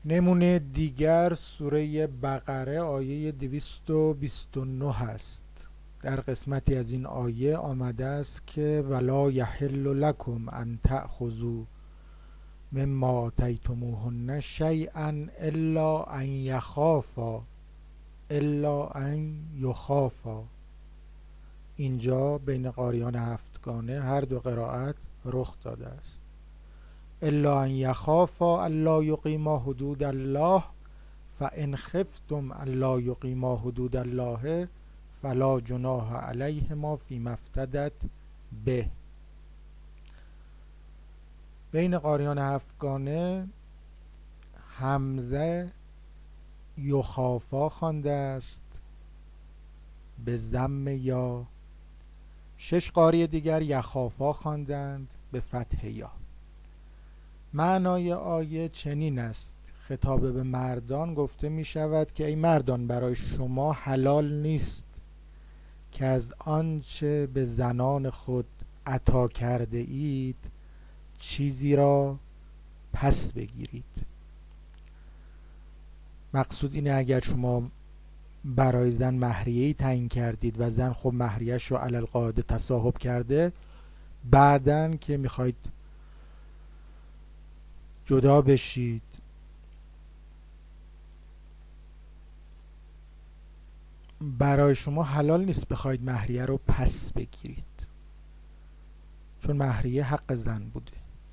نمونه دیگر سوره بقره آیه 229 هست. در قسمتی از این آیه آمده است که ولا یحل لکم ان تأخذوا مما آتیتموهن شیئا الا ان یخافا. اینجا بین قاریان هفتگانه هر دو قرائت رخ داده است. الا ان یخافا الا یقیما حدود الله فان خفتم الا یقیما حدود الله فلا جناح علیهما فیما افتدت به. بین قاریان هفتگانه حمزه یخافا خوانده است به ضم یا. 6 قاری دیگر یخافا خواندند به فتح یا. معنای آیه چنین است: خطاب به مردان گفته می شود که ای مردان، برای شما حلال نیست که از آنچه به زنان خود عطا کرده اید چیزی را پس بگیرید. مقصود اینه اگر شما برای زن مهریه‌ای تعیین کردید و زن خب مهریه‌اش رو علی القاعده تصاحب کرده، بعدن که میخواید جدا بشید برای شما حلال نیست بخواید مهریه رو پس بگیرید، چون مهریه حق زن بوده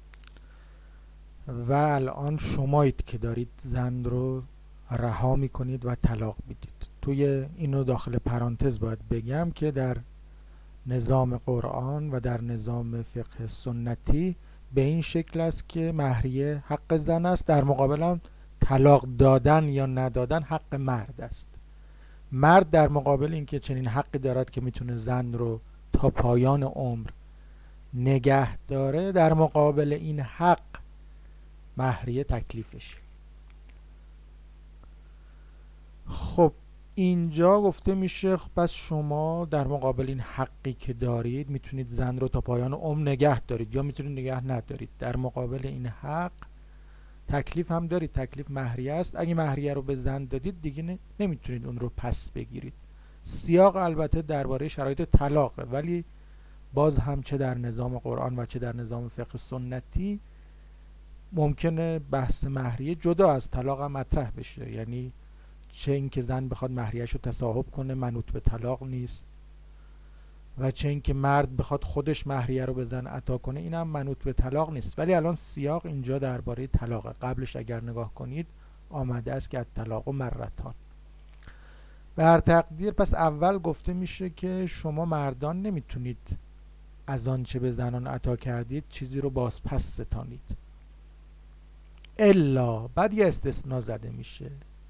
و الان شمایید که دارید زن رو رها میکنید و طلاق میدید. توی اینو داخل پرانتز باید بگم که در نظام قرآن و در نظام فقه سنتی به این شکل است که مهریه حق زن است، در مقابل هم طلاق دادن یا ندادن حق مرد است. مرد در مقابل اینکه چنین حقی دارد که میتونه زن رو تا پایان عمر نگه داره، در مقابل این حق مهریه تکلیفشه. خب اینجا گفته میشه پس شما در مقابل این حقی که دارید میتونید زن رو تا پایان عمر نگه دارید یا میتونید نگه ندارید. در مقابل این حق تکلیف هم دارید، تکلیف مهریه است. اگه مهریه رو به زن دادید دیگه نمیتونید اون رو پس بگیرید. سیاق البته درباره شرایط طلاقه، ولی باز هم چه در نظام قرآن و چه در نظام فقه سنتی ممکنه بحث مهریه جدا از طلاق هم مطرح بشه. یعنی چه اینکه زن بخواد مهریه‌اش رو تصاحب کنه منوط به طلاق نیست و چه اینکه مرد بخواد خودش مهریه رو به زن عطا کنه این هم منوط به طلاق نیست. ولی الان سیاق اینجا درباره طلاقه. قبلش اگر نگاه کنید آمده است که الطلاق مرتان. به هر تقدیر پس اول گفته میشه که شما مردان نمیتونید از آنچه به زنان عطا کردید چیزی رو بازپس ستانید، الا، بعد یه استثناء زده میشه،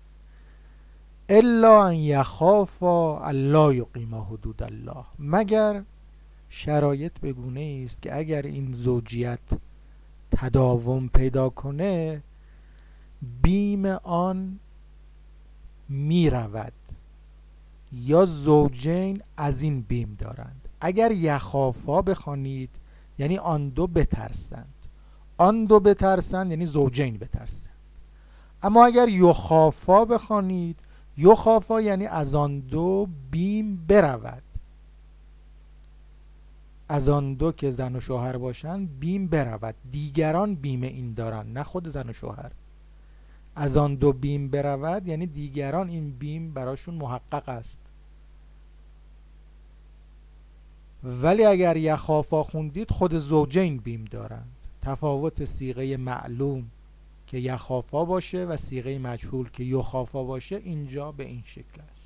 الا ان یخافا الا یقیما حدود الله، مگر شرایط به گونه است که اگر این زوجیت تداوم پیدا کنه بیم آن می رود یا زوجین از این بیم دارند. اگر یخافا بخوانید یعنی آن دو بترسند، آن دو بترسند یعنی زوجین بترسند. اما اگر یخافا بخوانید، یخافا یعنی از آن دو بیم برود، از آن دو که زن و شوهر باشن بیم برود، دیگران بیم این دارن نه خود زن و شوهر. از آن دو بیم برود یعنی دیگران این بیم براشون محقق است. ولی اگر یخافا خوندید خود زوجین بیم دارند. تفاوت صیغه معلوم که یخافا باشه و صیغه مجهول که یخافا باشه اینجا به این شکل است.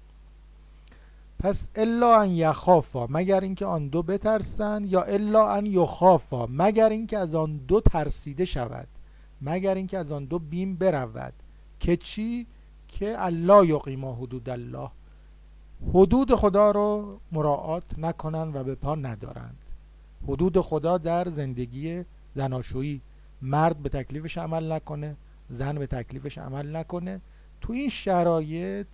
پس الا ان یخافا، مگر اینکه آن دو بترسند، یا الا ان یخافا، مگر اینکه از آن دو ترسیده شود، مگر اینکه از آن دو بیم برود که چی؟ که الله یقیما حدود الله، حدود خدا رو مراعات نکنن و به پا ندارند. حدود خدا در زندگی زناشویی، مرد به تکلیفش عمل نکنه، زن به تکلیفش عمل نکنه. تو این شرایط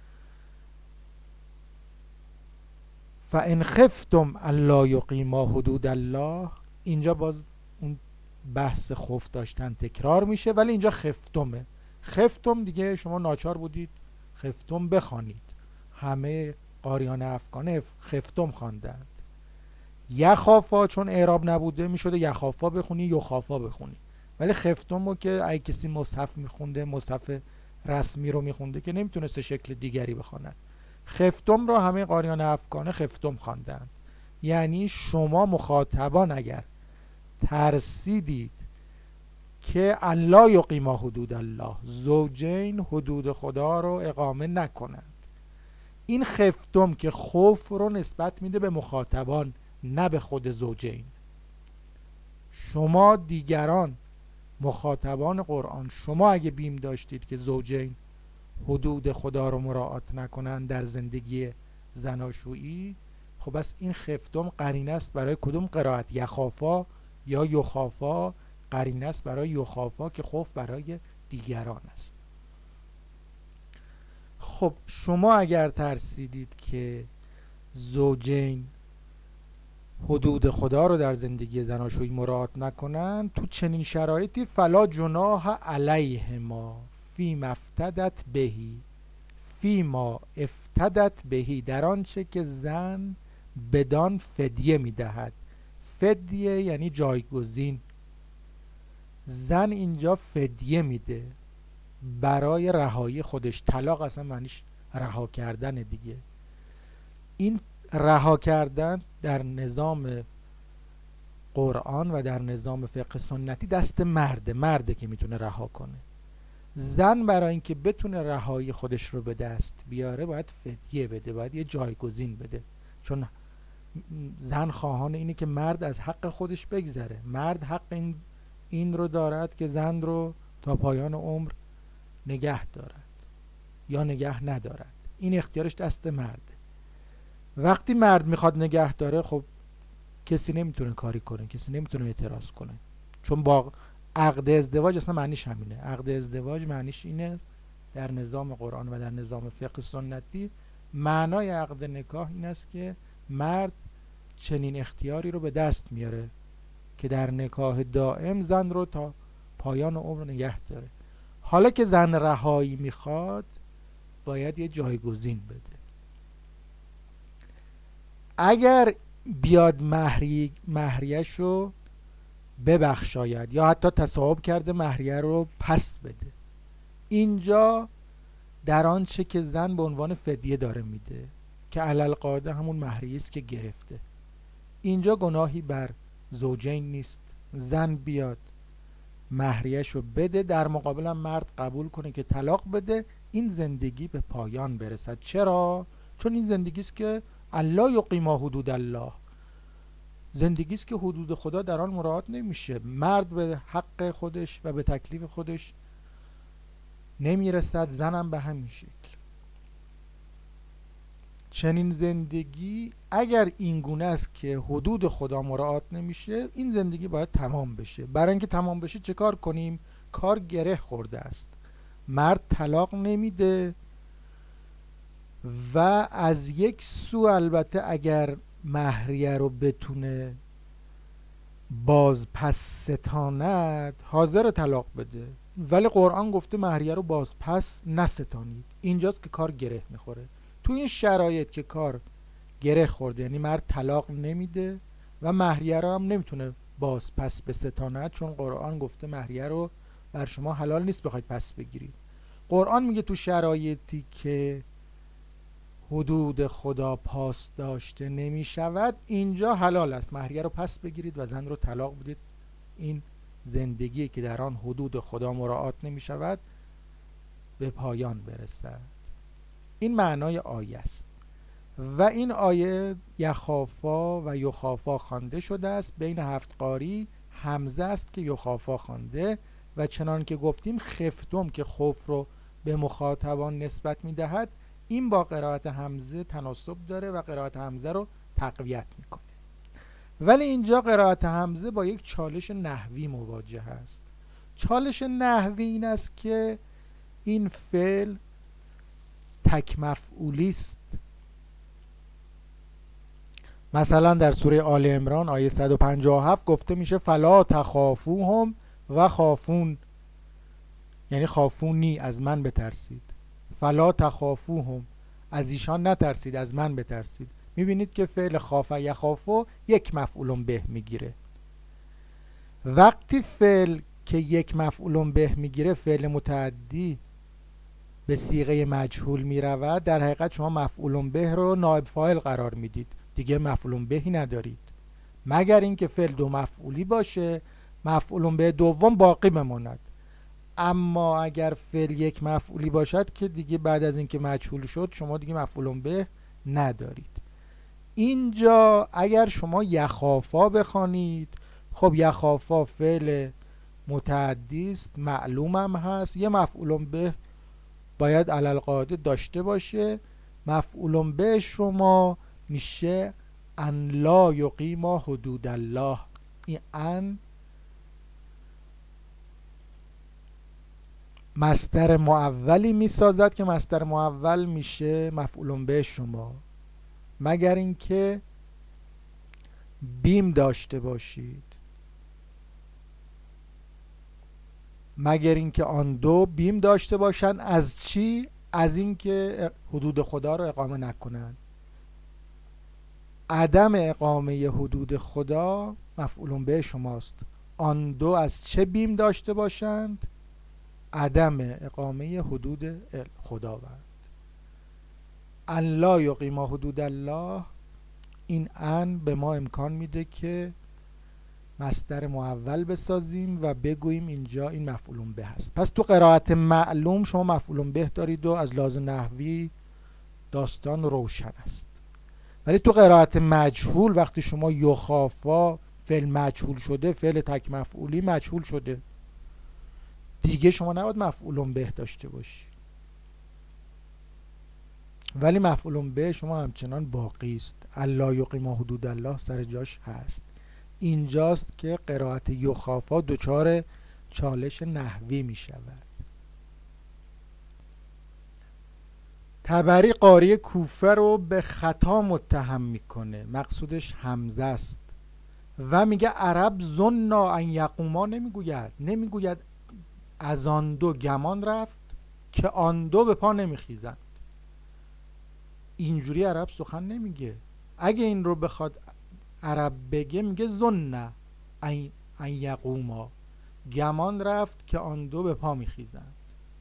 فان خفتم الا یقیما حدود الله، اینجا باز اون بحث خوف داشتن تکرار میشه، ولی اینجا خفتمه. خفتم دیگه شما ناچار بودید خفتم بخوانید، همه قاریان افغان خفتم خواندند. یخافا چون اعراب نبوده میشده یخافا بخونی یخافا بخونی، ولی خفتم رو که اگه کسی مصحف میخونده، مصحف رسمی رو میخونده، که نمیتونسته شکل دیگری بخواند. خفتم رو همه قاریان افغان خفتم خواندند. یعنی شما مخاطبان اگر ترسیدید که الله یقیم حدود الله، زوجین حدود خدا رو اقامه نکنند. این خفتم که خوف رو نسبت میده به مخاطبان، نه به خود زوجین. شما دیگران مخاطبان قرآن، شما اگه بیم داشتید که زوجین حدود خدا رو مراعات نکنند در زندگی زناشویی، خب بس این خفتم قرینه است برای کدوم قرائت؟ یخافا یا یخافا قرینه است برای یخافا که خوف برای دیگران است. خب شما اگر ترسیدید که زوجین حدود خدا رو در زندگی زناشویی مراعات نکنند، تو چنین شرایطی فلا جناح علیهما فیما افتدت بهی، فیما افتدت بهی، در آنچه که زن بدان فدیه میدهد. فدیه یعنی جایگزین. زن اینجا فدیه میده برای رهایی خودش. طلاق اصلا معنیش رها کردن دیگه. این رها کردن در نظام قرآن و در نظام فقه سنتی دست مرده که میتونه رها کنه. زن برای اینکه بتونه رهایی خودش رو به دست بیاره باید فدیه بده، باید یه جایگزین بده، چون زن خواهان اینه که مرد از حق خودش بگذره. مرد حق این رو دارد که زن رو تا پایان عمر نگه دارد یا نگه ندارد. این اختیارش دست مرده. وقتی مرد میخواد نگه داره، خب کسی نمیتونه کاری کنه، کسی نمیتونه اعتراض کنه، چون با عقد ازدواج اصلا معنیش همینه. عقد ازدواج معنیش اینه در نظام قرآن و در نظام فقه سنتی، معنای عقد نکاح این است که مرد چنین اختیاری رو به دست میاره که در نکاح دائم زن رو تا پایان عمر نگه داره. حالا که زن رهایی میخواد باید یه جایگزین بده. اگر بیاد مهریه‌ش رو ببخشاید یا حتی تصاحب کرده مهریه رو پس بده، اینجا در آنچه که زن به عنوان فدیه داره میده که علل قاعده همون مهریه است که گرفته، اینجا گناهی بر زوجین نیست. زن بیاد مهریه‌ش رو بده، در مقابلم مرد قبول کنه که طلاق بده، این زندگی به پایان برسد. چرا؟ چون این زندگی است که الله یقیم حدود الله، زندگی است که حدود خدا در آن مراعات نمیشه. مرد به حق خودش و به تکلیف خودش نمیرسد، زنم به همین شکل. چنین زندگی اگر این گونه است که حدود خدا مراعات نمیشه، این زندگی باید تمام بشه. برای اینکه تمام بشه چه کار کنیم؟ کار گره خورده است. مرد طلاق نمیده و از یک سو البته اگر مهریه رو بتونه باز پس ستاند حاضر طلاق بده، ولی قرآن گفته مهریه رو باز پس نستانید. اینجاست که کار گره میخوره. تو این شرایط که کار گره خورده، یعنی مرد طلاق نمیده و مهریه رو هم نمیتونه باز پس بستاند، چون قرآن گفته مهریه رو بر شما حلال نیست بخواید پس بگیرید. قرآن میگه تو شرایطی که حدود خدا پاس داشته نمی شود، اینجا حلال است مهریه رو پس بگیرید و زن رو طلاق بدید. این زندگی که در آن حدود خدا مراعات نمی شود به پایان برسد. این معنای آیه است و این آیه یخافا و یخافا خوانده شده است. بین 7 قاری حمزه است که یخافا خوانده و چنان که گفتیم خفتم که خوف رو به مخاطبان نسبت می دهد، این با قرائت حمزه تناسب داره و قرائت حمزه رو تقویت میکنه. ولی اینجا قرائت حمزه با یک چالش نحوی مواجه است. چالش نحوی این است که این فعل تک مفعولی است. مثلا در سوره آل عمران آیه 157 گفته میشه فلا تخافوهم و خافون. یعنی خافونی، از من بترسید. فلا تخافوهم، از ایشان نترسید، از من بترسید. میبینید که فعل خاف یخافو یک مفعول به میگیره. وقتی فعل که یک مفعول به میگیره، فعل متعدی به صیغه مجهول میرود، در حقیقت شما مفعول به رو نائب فاعل قرار میدید، دیگه مفعول بهی ندارید، مگر اینکه فعل دو مفعولی باشه، مفعول به دوم باقی بماند. اما اگر فعل یک مفعولی باشد که دیگه بعد از اینکه مجهول شد شما دیگه مفعول به ندارید. اینجا اگر شما یخافا بخوانید، خب یخافا فعل متعدی است، معلوم هم هست، یه مفعول به باید علل قاعده داشته باشه. مفعول به شما میشه ان لا یقیم حدود الله. این ان مصدر معولی میسازد که مصدر معول میشه مفعول به شما، مگر اینکه بیم داشته باشید، مگر اینکه آن دو بیم داشته باشن. از چی؟ از اینکه حدود خدا رو اقامه نکنند. عدم اقامه حدود خدا مفعول به شماست. آن دو از چه بیم داشته باشند؟ عدم اقامه حدود خداوند. ان لا یقیم حدود الله، این ان به ما امکان میده که مصدر معول بسازیم و بگوییم اینجا این مفعول به هست. پس تو قرائت معلوم شما مفعول به دارید و از لحاظ نحوی داستان روشن است. ولی تو قرائت مجهول وقتی شما یخافا فعل مجهول شده، فعل تک مفعولی مجهول شده، دیگه شما نباید مفعول به داشته باشی، ولی مفعول به شما همچنان باقی است. الا یقیم حدود الله سر جاش هست. اینجاست که قرائت یخافا دچار چالش نحوی می شود. طبری قاری کوفه رو به خطا متهم میکنه، مقصودش حمزه است و میگه عرب ظنا ان یقوما، نمیگوید از آن دو گمان رفت که آن دو به پا نمیخیزند. اینجوری عرب سخن نمیگه. اگه این رو بخواد عرب بگه میگه ظن ان یقوما، گمان رفت که آن دو به پا میخیزند.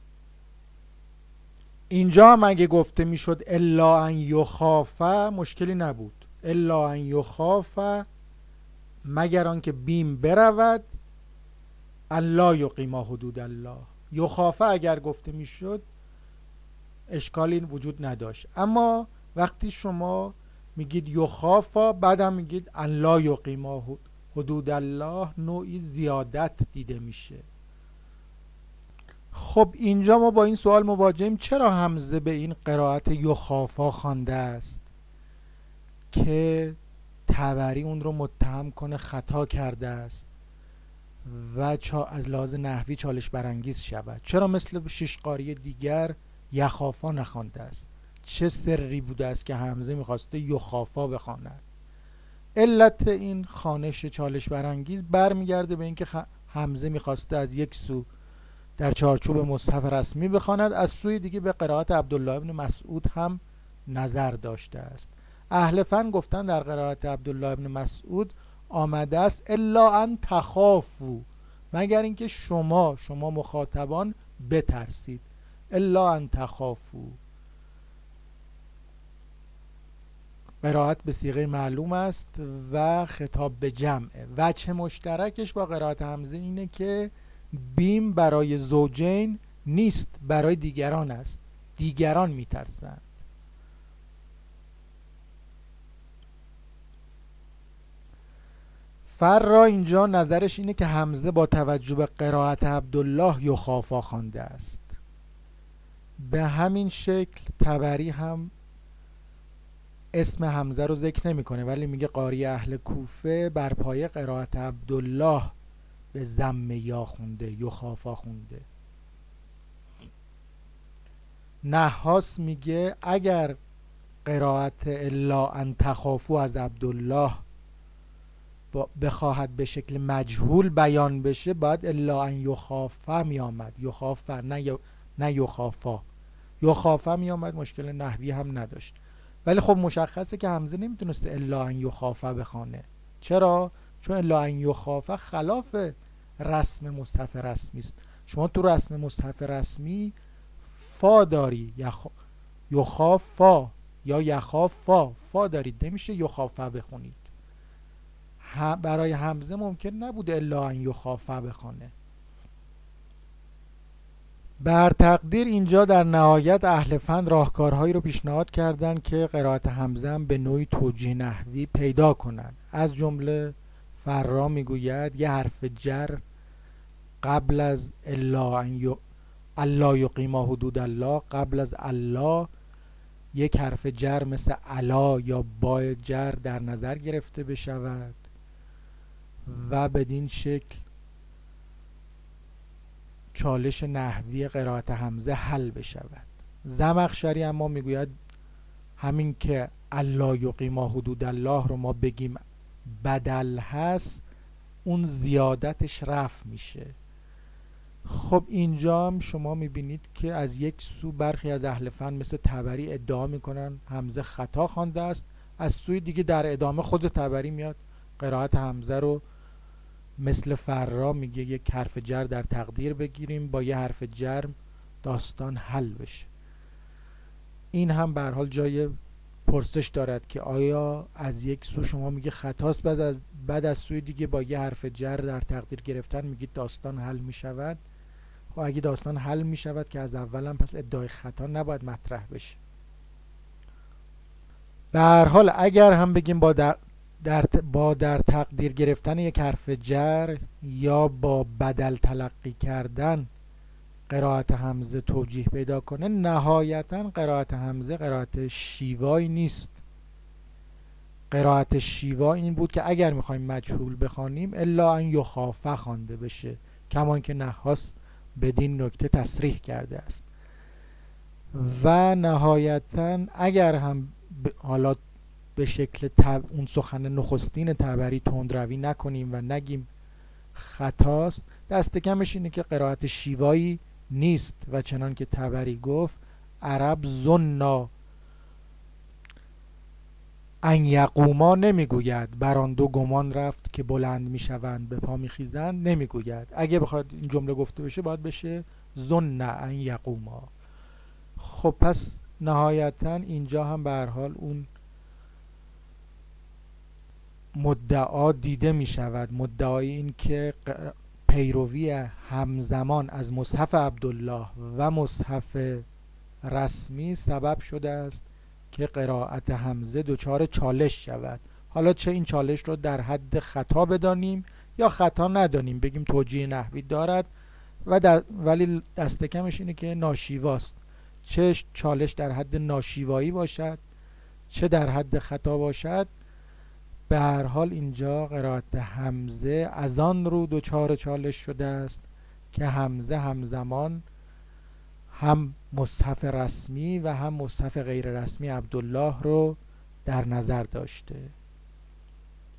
اینجا هم اگه گفته میشد الا ان یخافه مشکلی نبود. الا ان یخافه، مگر آنکه بیم برود، الا یقیما حدود الله. یخافه اگر گفته میشد اشکالی وجود نداشت. اما وقتی شما میگید یخافا بعدم میگید الا یقیما حدود الله، نوعی زیادت دیده میشه. خب اینجا ما با این سوال مواجهیم چرا حمزه به این قرائت یخافا خوانده است که طبری اون رو متهم کنه خطا کرده است و از لحاظ نحوی چالش برانگیز شود؟ چرا مثل شش قاری دیگر یخافا نخوانده است؟ چه سری بوده است که حمزه میخواسته یخافا بخواند؟ علت این خوانش چالش برانگیز برمیگرده به اینکه حمزه میخواسته از یک سو در چارچوب مصحف رسمی بخواند، از سوی دیگه به قرائت عبدالله ابن مسعود هم نظر داشته است. اهل فن گفتن در قرائت عبدالله ابن مسعود آمده است الا ان تخافوا، مگر اینکه شما مخاطبان بترسید. الا ان تخافوا قرائت به صیغه معلوم است و خطاب به جمعه. وجه مشترکش با قرائت حمزه اینه که بیم برای زوجین نیست، برای دیگران است، دیگران میترسند. فرا اینجا نظرش اینه که حمزه با توجه به قرائت عبدالله یخافا خوانده است. به همین شکل طبری هم اسم حمزه رو ذکر نمیکنه، ولی میگه قاری اهل کوفه بر پایه قرائت عبدالله به ضم یا خونده، یخافا خونده. نحاس میگه اگر قرائت الا ان تخافوا از عبدالله بخواهد به شکل مجهول بیان بشه باید الا ان یخافه می آمد. یخافه نه یخافا. یخافه می آمد، مشکل نحوی هم نداشت. ولی خب مشخصه که حمزه نمیتونست الا ان یخافه بخونه. چرا؟ چون الا ان یخافه خلاف رسم مصحف رسمی است. شما تو رسم مصحف رسمی فا داری، یخافا یا یخافا، فا دارید، نمیشه یخافه بخونید. برای حمزه ممکن نبود الا ان یخافه بخونه. بر تقدیر اینجا در نهایت اهل فن راهکارهایی رو پیشنهاد کردند که قرائت حمزه هم به نوعی توجیه نحوی پیدا کنند. از جمله فرا میگوید یه حرف جر قبل از الله یقیما حدود الله، قبل از الله یک حرف جر مثل علا یا با جر در نظر گرفته بشود و بدین شکل چالش نحوی قرائت حمزه حل بشود. زمخشری اما میگوید همین که الله یقیما حدود الله رو ما بگیم بدل هست، اون زیادتش رفع میشه. خب اینجا هم شما میبینید که از یک سو برخی از اهل فن مثل طبری ادعا میکنن حمزه خطا خوانده است، از سوی دیگه در ادامه خود طبری میاد قرائت حمزه رو مثل فرا میگه یک حرف جر در تقدیر بگیریم، با یه حرف جر داستان حل بشه. این هم به هر حال جای پرسش دارد که آیا از یک سو شما میگه خطاست، بعد از سوی دیگه با یه حرف جر در تقدیر گرفتن میگید داستان حل میشود؟ خب اگه داستان حل میشود که از اولم پس ادعای خطا نباید مطرح بشه. به هر حال اگر هم بگیم با در تقدیر گرفتن یک حرف جر یا با بدل تلقی کردن قرائت حمزه توجیه پیدا کنه، نهایتا قرائت حمزه قرائت شیوایی نیست. قرائت شیوا این بود که اگر میخوایم مجهول بخوانیم الا ان یخافه خوانده بشه، کمان که نحاس بدین نکته تصریح کرده است. و نهایتا اگر هم حالا به شکل اون سخن نخستین طبری تندروی نکنیم و نگیم خطاست، دست کمش اینه که قرائت شیوایی نیست و چنان که طبری گفت عرب ظنا ان یقوما نمیگوید، بر آن دو گمان رفت که بلند میشوند به پا میخیزند، نمیگوید. اگه بخواد این جمله گفته بشه باید بشه ظن ان یقوما. خب پس نهایتا اینجا هم به هر حال اون مدعا دیده می شود، مدعای این که پیروی همزمان از مصحف عبدالله و مصحف رسمی سبب شده است که قرائت حمزه دچار چالش شود. حالا چه این چالش رو در حد خطا بدانیم یا خطا ندانیم، بگیم توجیه نحوی دارد ولی دست کمش اینه که ناشیواست. چه چالش در حد ناشیوایی باشد چه در حد خطا باشد، به هر حال اینجا قرائت حمزه از آن رو دچار چالش شده است که حمزه همزمان هم مصحف رسمی و هم مصحف غیر رسمی عبدالله رو در نظر داشته.